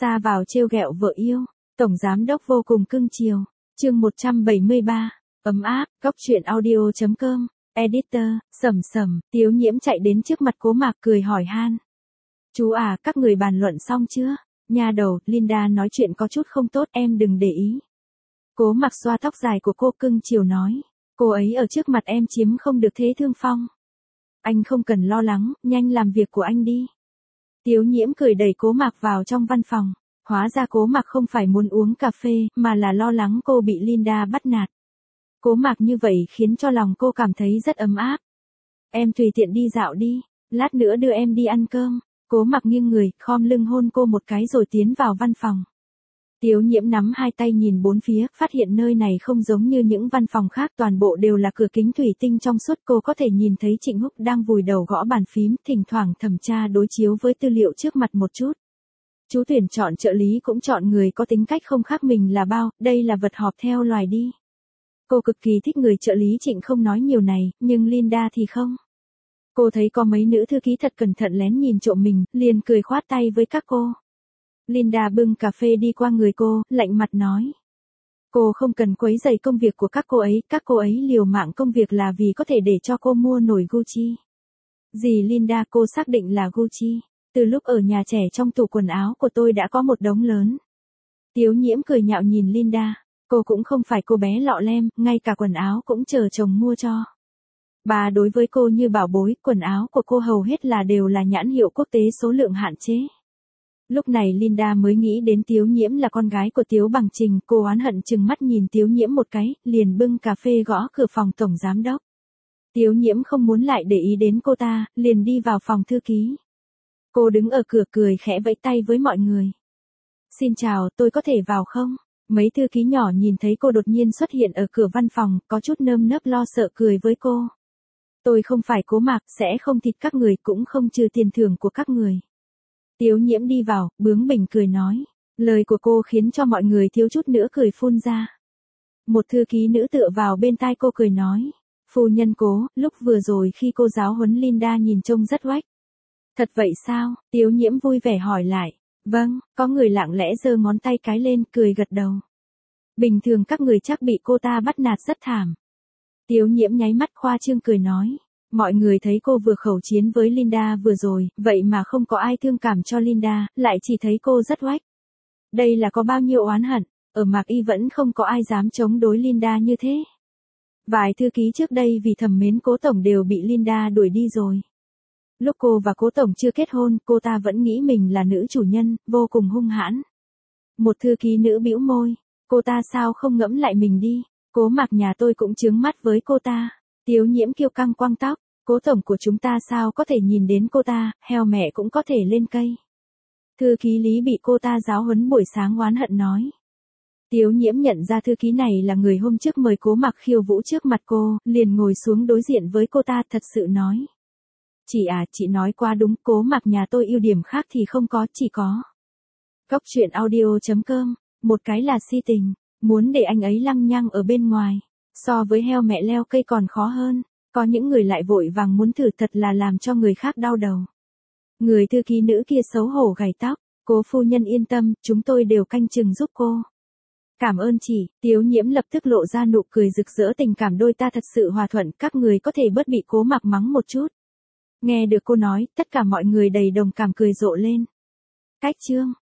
Ra vào trêu ghẹo vợ yêu, tổng giám đốc vô cùng cưng chiều. Chương 173, ấm áp, góc truyện audio.com, editor, Sầm, Tiếu Nhiễm chạy đến trước mặt Cố Mạc cười hỏi han. Chú à, các người bàn luận xong chưa? Nha đầu, Linda nói chuyện có chút không tốt, em đừng để ý. Cố Mạc xoa tóc dài của cô cưng chiều nói. Cô ấy ở trước mặt em chiếm không được thế thương phong. Anh không cần lo lắng, nhanh làm việc của anh đi. Tiếu Nhiễm cười đẩy Cố Mạc vào trong văn phòng. Hóa ra Cố Mạc không phải muốn uống cà phê, mà là lo lắng cô bị Linda bắt nạt. Cố Mạc như vậy khiến cho lòng cô cảm thấy rất ấm áp. Em tùy tiện đi dạo đi, lát nữa đưa em đi ăn cơm. Cố Mạc nghiêng người, khom lưng hôn cô một cái rồi tiến vào văn phòng. Tiếu Nhiễm nắm hai tay nhìn bốn phía, phát hiện nơi này không giống như những văn phòng khác, toàn bộ đều là cửa kính thủy tinh trong suốt. Cô có thể nhìn thấy Trịnh Húc đang vùi đầu gõ bàn phím, thỉnh thoảng thẩm tra đối chiếu với tư liệu trước mặt một chút. Chú tuyển chọn trợ lý cũng chọn người có tính cách không khác mình là bao, đây là vật họp theo loài đi. Cô cực kỳ thích người trợ lý Trịnh không nói nhiều này, nhưng Linda thì không. Cô thấy có mấy nữ thư ký thật cẩn thận lén nhìn trộm mình, liền cười khoát tay với các cô. Linda bưng cà phê đi qua người cô, lạnh mặt nói. Cô không cần quấy rầy công việc của các cô ấy liều mạng công việc là vì có thể để cho cô mua nổi Gucci. Dì Linda, cô xác định là Gucci. Từ lúc ở nhà trẻ trong tủ quần áo của tôi đã có một đống lớn. Tiếu Nhiễm cười nhạo nhìn Linda. Cô cũng không phải cô bé lọ lem, ngay cả quần áo cũng chờ chồng mua cho. Bà đối với cô như bảo bối, quần áo của cô hầu hết đều là nhãn hiệu quốc tế số lượng hạn chế. Lúc này Linda mới nghĩ đến Tiếu Nhiễm là con gái của Tiếu Bằng Trình, cô oán hận chừng mắt nhìn Tiếu Nhiễm một cái, liền bưng cà phê gõ cửa phòng tổng giám đốc. Tiếu Nhiễm không muốn lại để ý đến cô ta, liền đi vào phòng thư ký. Cô đứng ở cửa cười khẽ vẫy tay với mọi người. Xin chào, tôi có thể vào không? Mấy thư ký nhỏ nhìn thấy cô đột nhiên xuất hiện ở cửa văn phòng, có chút nơm nớp lo sợ cười với cô. Tôi không phải Cố Mạc, sẽ không thịt các người, cũng không trừ tiền thưởng của các người. Tiếu Nhiễm đi vào, bướng bỉnh cười nói. Lời của cô khiến cho mọi người thiếu chút nữa cười phun ra. Một thư ký nữ tựa vào bên tai cô cười nói. Phu nhân Cố, lúc vừa rồi khi cô giáo huấn Linda nhìn trông rất oách. Thật vậy sao? Tiếu Nhiễm vui vẻ hỏi lại. Vâng, có người lặng lẽ giơ ngón tay cái lên, cười gật đầu. Bình thường các người chắc bị cô ta bắt nạt rất thảm. Tiếu Nhiễm nháy mắt khoa trương cười nói. Mọi người thấy cô vừa khẩu chiến với Linda vừa rồi, vậy mà không có ai thương cảm cho Linda, lại chỉ thấy cô rất oách. Đây là có bao nhiêu oán hận, ở Mạc Y vẫn không có ai dám chống đối Linda như thế. Vài thư ký trước đây vì thầm mến Cố Tổng đều bị Linda đuổi đi rồi. Lúc cô và Cố Tổng chưa kết hôn, cô ta vẫn nghĩ mình là nữ chủ nhân, vô cùng hung hãn. Một thư ký nữ bĩu môi, cô ta sao không ngẫm lại mình đi, Cố Mạc nhà tôi cũng chướng mắt với cô ta. Tiếu Nhiễm kiêu căng quăng tóc, Cố Tổng của chúng ta sao có thể nhìn đến cô ta, heo mẹ cũng có thể lên cây. Thư ký Lý bị cô ta giáo huấn buổi sáng oán hận nói. Tiếu Nhiễm nhận ra thư ký này là người hôm trước mời Cố Mạc khiêu vũ trước mặt cô, liền ngồi xuống đối diện với cô ta thật sự nói. Chị nói quá đúng, Cố Mạc nhà tôi ưu điểm khác thì không có, chỉ có. Góc truyện audio.com, một cái là si tình, muốn để anh ấy lăng nhăng ở bên ngoài, so với heo mẹ leo cây còn khó hơn, có những người lại vội vàng muốn thử, thật là làm cho người khác đau đầu. Người thư ký nữ kia xấu hổ gảy tóc, Cố phu nhân yên tâm, chúng tôi đều canh chừng giúp cô. Cảm ơn chị, Tiếu Nhiễm lập tức lộ ra nụ cười rực rỡ, tình cảm đôi ta thật sự hòa thuận, các người có thể bớt bị Cố Mạc mắng một chút. Nghe được cô nói, tất cả mọi người đầy đồng cảm cười rộ lên. Cách chương